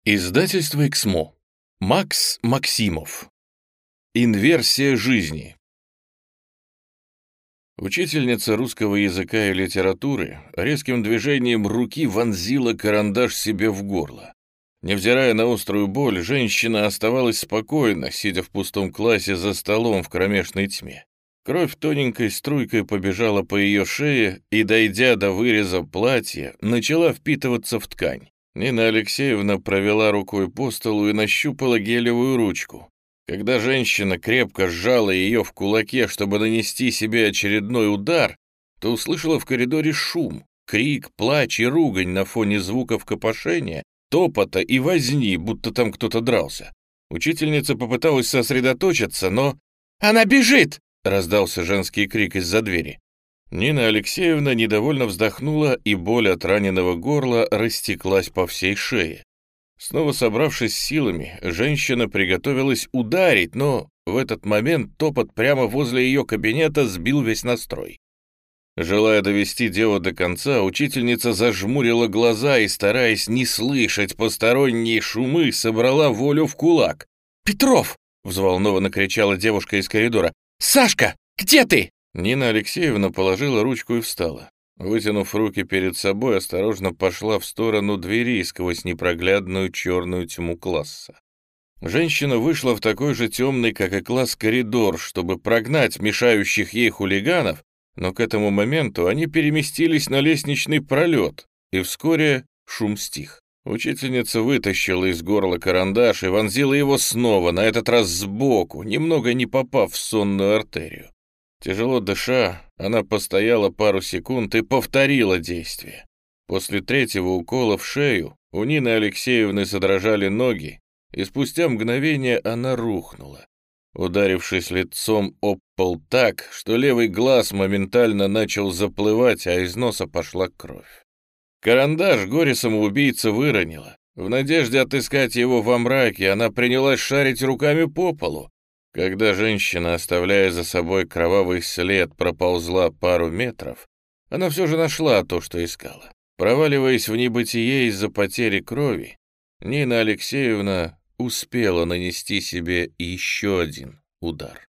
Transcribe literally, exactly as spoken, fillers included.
Издательство «Эксмо». Макс Максимов. Инверсия жизни. Учительница русского языка и литературы резким движением руки вонзила карандаш себе в горло. Невзирая на острую боль, женщина оставалась спокойна, сидя в пустом классе за столом в кромешной тьме. Кровь тоненькой струйкой побежала по ее шее и, дойдя до выреза платья, начала впитываться в ткань. Нина Алексеевна провела рукой по столу и нащупала гелевую ручку. Когда женщина крепко сжала ее в кулаке, чтобы нанести себе очередной удар, то услышала в коридоре шум, крик, плач и ругань на фоне звуков копошения, топота и возни, будто там кто-то дрался. Учительница попыталась сосредоточиться, но... «Она бежит!» — раздался женский крик из-за двери. Нина Алексеевна недовольно вздохнула, и боль от раненого горла растеклась по всей шее. Снова собравшись силами, женщина приготовилась ударить, но в этот момент топот прямо возле ее кабинета сбил весь настрой. Желая довести дело до конца, учительница зажмурила глаза и, стараясь не слышать посторонние шумы, собрала волю в кулак. «Петров!» — взволнованно кричала девушка из коридора. «Сашка, где ты?» Нина Алексеевна положила ручку и встала. Вытянув руки перед собой, осторожно пошла в сторону двери сквозь непроглядную черную тьму класса. Женщина вышла в такой же темный, как и класс, коридор, чтобы прогнать мешающих ей хулиганов, но к этому моменту они переместились на лестничный пролет, и вскоре шум стих. Учительница вытащила из горла карандаш и вонзила его снова, на этот раз сбоку, немного не попав в сонную артерию. Тяжело дыша, она постояла пару секунд и повторила действие. После третьего укола в шею у Нины Алексеевны задрожали ноги, и спустя мгновение она рухнула, ударившись лицом об пол так, что левый глаз моментально начал заплывать, а из носа пошла кровь. Карандаш горе-самоубийца выронила. В надежде отыскать его во мраке, она принялась шарить руками по полу. Когда женщина, оставляя за собой кровавый след, проползла пару метров, она все же нашла то, что искала. Проваливаясь в небытие из-за потери крови, Нина Алексеевна успела нанести себе еще один удар.